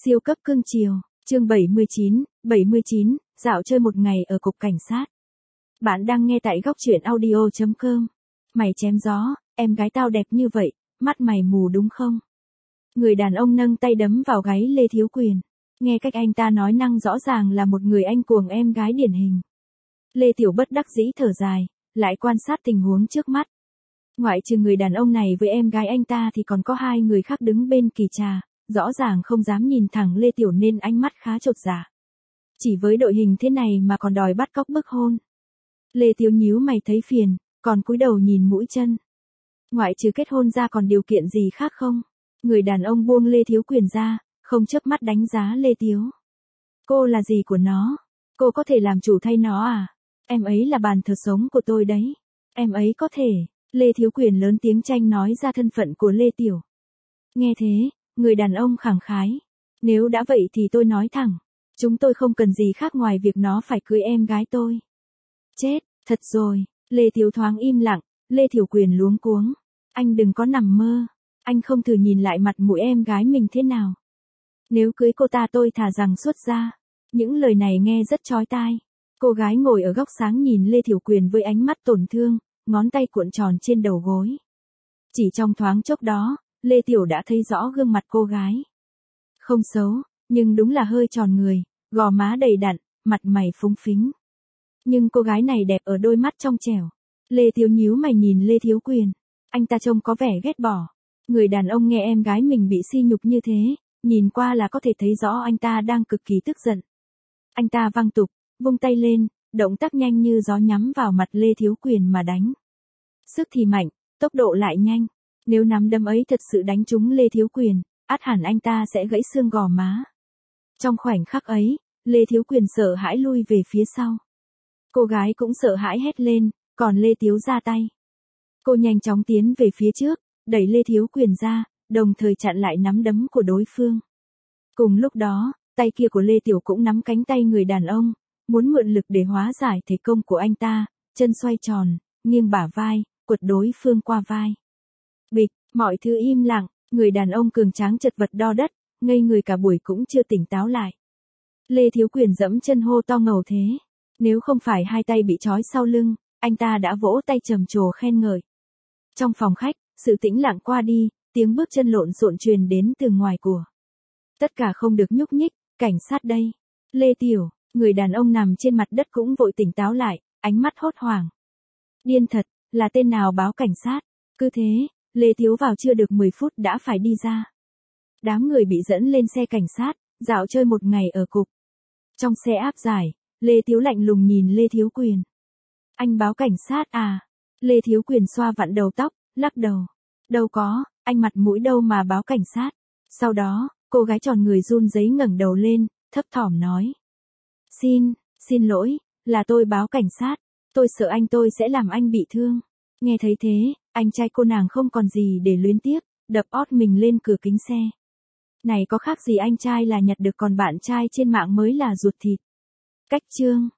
Siêu cấp cưng chiều, chương 79, dạo chơi một ngày ở cục cảnh sát. Bạn đang nghe tại góc truyện audio.com. Mày chém gió, em gái tao đẹp như vậy, mắt mày mù đúng không? Người đàn ông nâng tay đấm vào gáy Lê Thiếu Quyền. Nghe cách anh ta nói năng rõ ràng là một người anh cuồng em gái điển hình. Lê Tiểu bất đắc dĩ thở dài, lại quan sát tình huống trước mắt. Ngoại trừ người đàn ông này với em gái anh ta thì còn có hai người khác đứng bên kỳ trà, rõ ràng không dám nhìn thẳng Lê Tiểu nên ánh mắt khá chột dạ. Chỉ với đội hình thế này mà còn đòi bắt cóc bức hôn. Lê Tiểu nhíu mày thấy phiền, còn cúi đầu nhìn mũi chân. Ngoại trừ kết hôn ra còn điều kiện gì khác không? Người đàn ông buông Lê Thiếu Quyền ra, không chớp mắt đánh giá Lê Tiểu. Cô là gì của nó? Cô có thể làm chủ thay nó à? Em ấy là bàn thờ sống của tôi đấy. Em ấy có thể. Lê Thiếu Quyền lớn tiếng tranh nói ra thân phận của Lê Tiểu. Nghe thế, người đàn ông khẳng khái. Nếu đã vậy thì tôi nói thẳng. Chúng tôi không cần gì khác ngoài việc nó phải cưới em gái tôi. Chết, thật rồi. Lê Tiểu thoáng im lặng, Lê Thiếu Quyền luống cuống. Anh đừng có nằm mơ. Anh không thử nhìn lại mặt mũi em gái mình thế nào. Nếu cưới cô ta tôi thà rằng xuất gia. Những lời này nghe rất chói tai. Cô gái ngồi ở góc sáng nhìn Lê Thiếu Quyền với ánh mắt tổn thương, ngón tay cuộn tròn trên đầu gối. Chỉ trong thoáng chốc đó, Lê Tiểu đã thấy rõ gương mặt cô gái. Không xấu, nhưng đúng là hơi tròn người, gò má đầy đặn, mặt mày phúng phính. Nhưng cô gái này đẹp ở đôi mắt trong trẻo. Lê Tiểu nhíu mày nhìn Lê Thiếu Quyền. Anh ta trông có vẻ ghét bỏ. Người đàn ông nghe em gái mình bị sỉ nhục như thế, nhìn qua là có thể thấy rõ anh ta đang cực kỳ tức giận. Anh ta văng tục, vung tay lên, động tác nhanh như gió nhắm vào mặt Lê Thiếu Quyền mà đánh. Sức thì mạnh, tốc độ lại nhanh. Nếu nắm đấm ấy thật sự đánh trúng Lê Thiếu Quyền, ắt hẳn anh ta sẽ gãy xương gò má. Trong khoảnh khắc ấy, Lê Thiếu Quyền sợ hãi lui về phía sau. Cô gái cũng sợ hãi hét lên, còn Lê Thiếu ra tay. Cô nhanh chóng tiến về phía trước, đẩy Lê Thiếu Quyền ra, đồng thời chặn lại nắm đấm của đối phương. Cùng lúc đó, tay kia của Lê Tiểu cũng nắm cánh tay người đàn ông, muốn mượn lực để hóa giải thế công của anh ta, chân xoay tròn, nghiêng bả vai, quật đối phương qua vai. Bịch, mọi thứ im lặng, người đàn ông cường tráng chật vật đo đất, ngây người cả buổi cũng chưa tỉnh táo lại. Lê Thiếu Quyền dẫm chân hô to ngầu thế. Nếu không phải hai tay bị trói sau lưng, anh ta đã vỗ tay trầm trồ khen ngợi. Trong phòng khách, sự tĩnh lặng qua đi, tiếng bước chân lộn xộn truyền đến từ ngoài của. Tất cả không được nhúc nhích, cảnh sát đây. Lê Tiểu, người đàn ông nằm trên mặt đất cũng vội tỉnh táo lại, ánh mắt hốt hoảng. Điên thật, là tên nào báo cảnh sát? Cứ thế, Lê Thiếu vào chưa được 10 phút đã phải đi ra. Đám người bị dẫn lên xe cảnh sát, dạo chơi một ngày ở cục. Trong xe áp giải, Lê Thiếu lạnh lùng nhìn Lê Thiếu Quyền. Anh báo cảnh sát à? Lê Thiếu Quyền xoa vặn đầu tóc, lắc đầu. Đâu có, anh mặt mũi đâu mà báo cảnh sát. Sau đó, cô gái tròn người run rẩy ngẩng đầu lên, thấp thỏm nói. Xin lỗi, là tôi báo cảnh sát. Tôi sợ tôi sẽ làm anh bị thương. Nghe thấy thế, anh trai cô nàng không còn gì để luyến tiếc, đập ót mình lên cửa kính xe. Này có khác gì anh trai là nhặt được còn bạn trai trên mạng mới là ruột thịt. Cách chương.